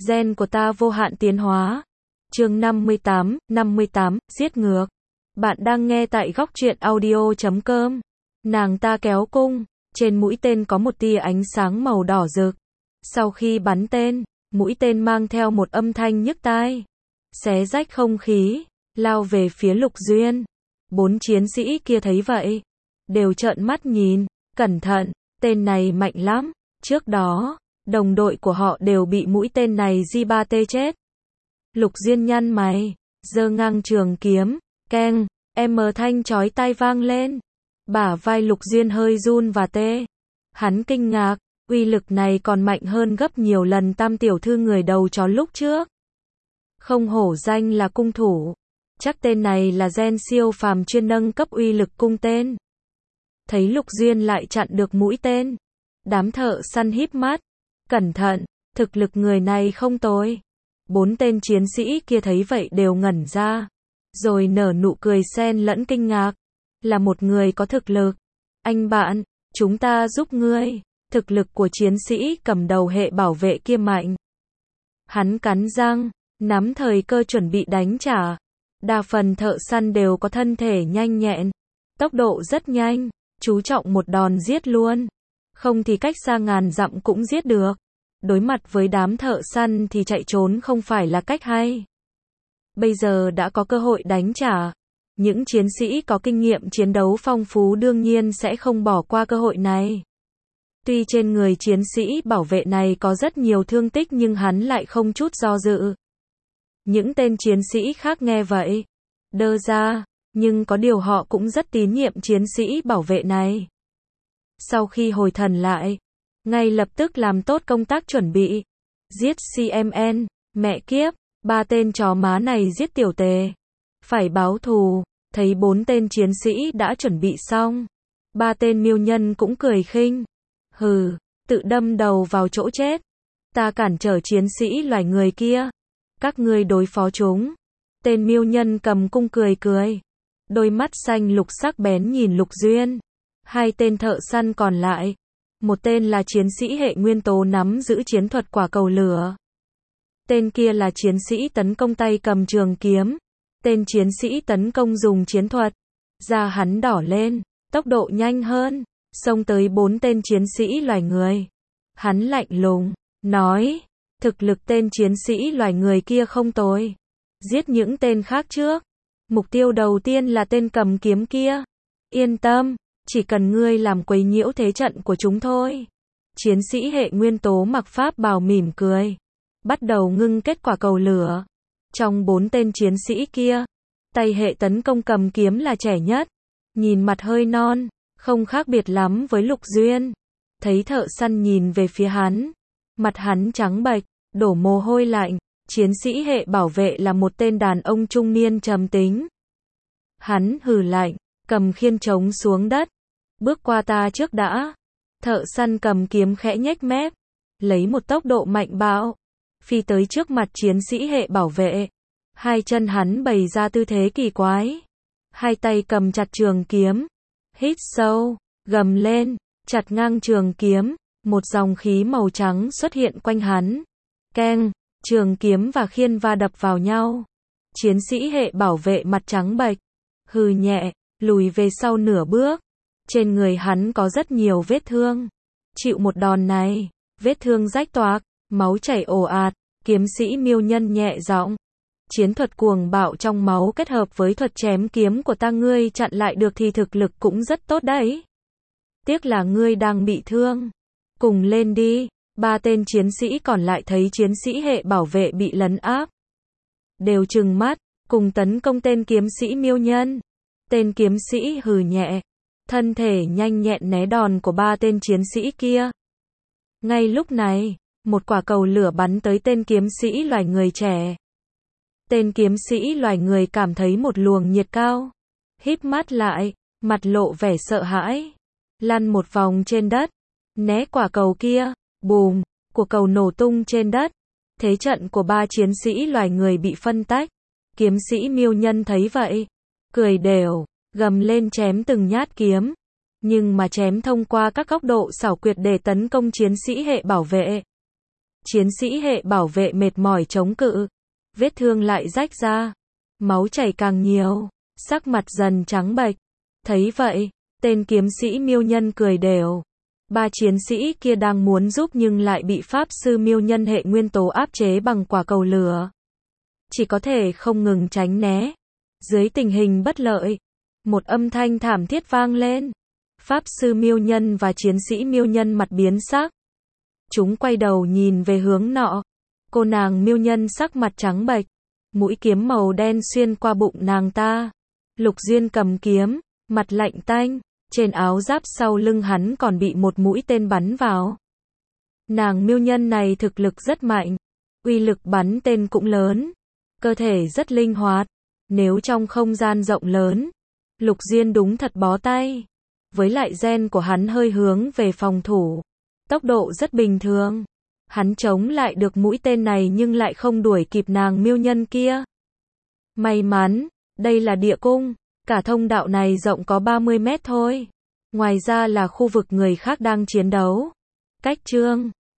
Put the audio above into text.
Gen của ta vô hạn tiến hóa. Chương 58, giết ngược. Bạn đang nghe tại góc truyện audio.com. Nàng ta kéo cung, trên mũi tên có một tia ánh sáng màu đỏ rực. Sau khi bắn tên, mũi tên mang theo một âm thanh nhức tai, xé rách không khí, lao về phía Lục Duyên. 4 chiến sĩ kia thấy vậy, đều trợn mắt nhìn, cẩn thận, tên này mạnh lắm. Trước đó, đồng đội của họ đều bị mũi tên này J3T chết. Lục Duyên nhăn mày, giơ ngang trường kiếm, keng, thanh chói tai vang lên. Bả vai Lục Duyên hơi run và tê. Hắn kinh ngạc, uy lực này còn mạnh hơn gấp nhiều lần Tam tiểu thư người đầu chó lúc trước. Không hổ danh là cung thủ, chắc tên này là gen siêu phàm chuyên nâng cấp uy lực cung tên. Thấy Lục Duyên lại chặn được mũi tên, đám thợ săn híp mắt, cẩn thận, thực lực người này không tồi. 4 tên chiến sĩ kia thấy vậy đều ngẩn ra, rồi nở nụ cười xen lẫn kinh ngạc. Là một người có thực lực. Anh bạn, chúng ta giúp ngươi. Thực lực của chiến sĩ cầm đầu hệ bảo vệ kia mạnh. Hắn cắn răng, nắm thời cơ chuẩn bị đánh trả. Đa phần thợ săn đều có thân thể nhanh nhẹn, tốc độ rất nhanh, chú trọng một đòn giết luôn. Không thì cách xa ngàn dặm cũng giết được. Đối mặt với đám thợ săn thì chạy trốn không phải là cách hay. Bây giờ đã có cơ hội đánh trả. Những chiến sĩ có kinh nghiệm chiến đấu phong phú đương nhiên sẽ không bỏ qua cơ hội này. Tuy trên người chiến sĩ bảo vệ này có rất nhiều thương tích nhưng hắn lại không chút do dự. Những tên chiến sĩ khác nghe vậy, đơ ra, nhưng có điều họ cũng rất tín nhiệm chiến sĩ bảo vệ này. Sau khi hồi thần lại, ngay lập tức làm tốt công tác chuẩn bị. Giết CMN, mẹ kiếp, 3 tên chó má này giết tiểu tề. Phải báo thù. Thấy 4 tên chiến sĩ đã chuẩn bị xong, 3 tên miêu nhân cũng cười khinh. Hừ, tự đâm đầu vào chỗ chết. Ta cản trở chiến sĩ loài người kia, các ngươi đối phó chúng. Tên miêu nhân cầm cung cười cười, đôi mắt xanh lục sắc bén nhìn Lục Duyên. 2 tên thợ săn còn lại, một tên là chiến sĩ hệ nguyên tố nắm giữ chiến thuật quả cầu lửa. Tên kia là chiến sĩ tấn công tay cầm trường kiếm. Tên chiến sĩ tấn công dùng chiến thuật, da hắn đỏ lên, tốc độ nhanh hơn, xông tới 4 tên chiến sĩ loài người. Hắn lạnh lùng, nói, thực lực tên chiến sĩ loài người kia không tồi. Giết những tên khác trước. Mục tiêu đầu tiên là tên cầm kiếm kia. Yên tâm, chỉ cần ngươi làm quấy nhiễu thế trận của chúng thôi. Chiến sĩ hệ nguyên tố mặc pháp bào mỉm cười, bắt đầu ngưng kết quả cầu lửa. Trong 4 tên chiến sĩ kia, tay hệ tấn công cầm kiếm là trẻ nhất, nhìn mặt hơi non, không khác biệt lắm với Lục Duyên. Thấy thợ săn nhìn về phía hắn, mặt hắn trắng bệch, đổ mồ hôi lạnh. Chiến sĩ hệ bảo vệ là một tên đàn ông trung niên trầm tính. Hắn hừ lạnh, cầm khiên trống xuống đất, bước qua ta trước đã. Thợ săn cầm kiếm khẽ nhếch mép, lấy một tốc độ mạnh bạo, phi tới trước mặt chiến sĩ hệ bảo vệ. 2 chân hắn bày ra tư thế kỳ quái, 2 tay cầm chặt trường kiếm, hít sâu, gầm lên, chặt ngang trường kiếm. Một dòng khí màu trắng xuất hiện quanh hắn. Keng, trường kiếm và khiên va đập vào nhau. Chiến sĩ hệ bảo vệ mặt trắng bệch, hừ nhẹ, lùi về sau nửa bước. Trên người hắn có rất nhiều vết thương. Chịu một đòn này, vết thương rách toạc, máu chảy ồ ạt. Kiếm sĩ miêu nhân nhẹ giọng, chiến thuật cuồng bạo trong máu kết hợp với thuật chém kiếm của ta, ngươi chặn lại được thì thực lực cũng rất tốt đấy. Tiếc là ngươi đang bị thương. Cùng lên đi. 3 tên chiến sĩ còn lại thấy chiến sĩ hệ bảo vệ bị lấn áp, đều trừng mắt, cùng tấn công tên kiếm sĩ miêu nhân. Tên kiếm sĩ hừ nhẹ, thân thể nhanh nhẹn né đòn của 3 tên chiến sĩ kia. Ngay lúc này, một quả cầu lửa bắn tới tên kiếm sĩ loài người trẻ. Tên kiếm sĩ loài người cảm thấy một luồng nhiệt cao, híp mắt lại, mặt lộ vẻ sợ hãi, lăn một vòng trên đất, né quả cầu kia. Bùm, quả cầu nổ tung trên đất. Thế trận của 3 chiến sĩ loài người bị phân tách. Kiếm sĩ miêu nhân thấy vậy, cười đều, gầm lên chém từng nhát kiếm, nhưng mà chém thông qua các góc độ xảo quyệt để tấn công chiến sĩ hệ bảo vệ. Chiến sĩ hệ bảo vệ mệt mỏi chống cự. Vết thương lại rách ra. Máu chảy càng nhiều. Sắc mặt dần trắng bệch. Thấy vậy, tên kiếm sĩ miêu nhân cười đều. Ba chiến sĩ kia đang muốn giúp nhưng lại bị pháp sư miêu nhân hệ nguyên tố áp chế bằng quả cầu lửa. Chỉ có thể không ngừng tránh né. Dưới tình hình bất lợi, một âm thanh thảm thiết vang lên. Pháp sư miêu nhân và chiến sĩ miêu nhân mặt biến sắc. Chúng quay đầu nhìn về hướng nọ. Cô nàng miêu nhân sắc mặt trắng bệch, mũi kiếm màu đen xuyên qua bụng nàng ta. Lục Diên cầm kiếm, mặt lạnh tanh, trên áo giáp sau lưng hắn còn bị một mũi tên bắn vào. Nàng miêu nhân này thực lực rất mạnh, uy lực bắn tên cũng lớn, cơ thể rất linh hoạt. Nếu trong không gian rộng lớn, Lục Diên đúng thật bó tay. Với lại gen của hắn hơi hướng về phòng thủ, tốc độ rất bình thường. Hắn chống lại được mũi tên này nhưng lại không đuổi kịp nàng miêu nhân kia. May mắn, đây là địa cung, cả thông đạo này rộng có 30 mét thôi. Ngoài ra là khu vực người khác đang chiến đấu. Cách chương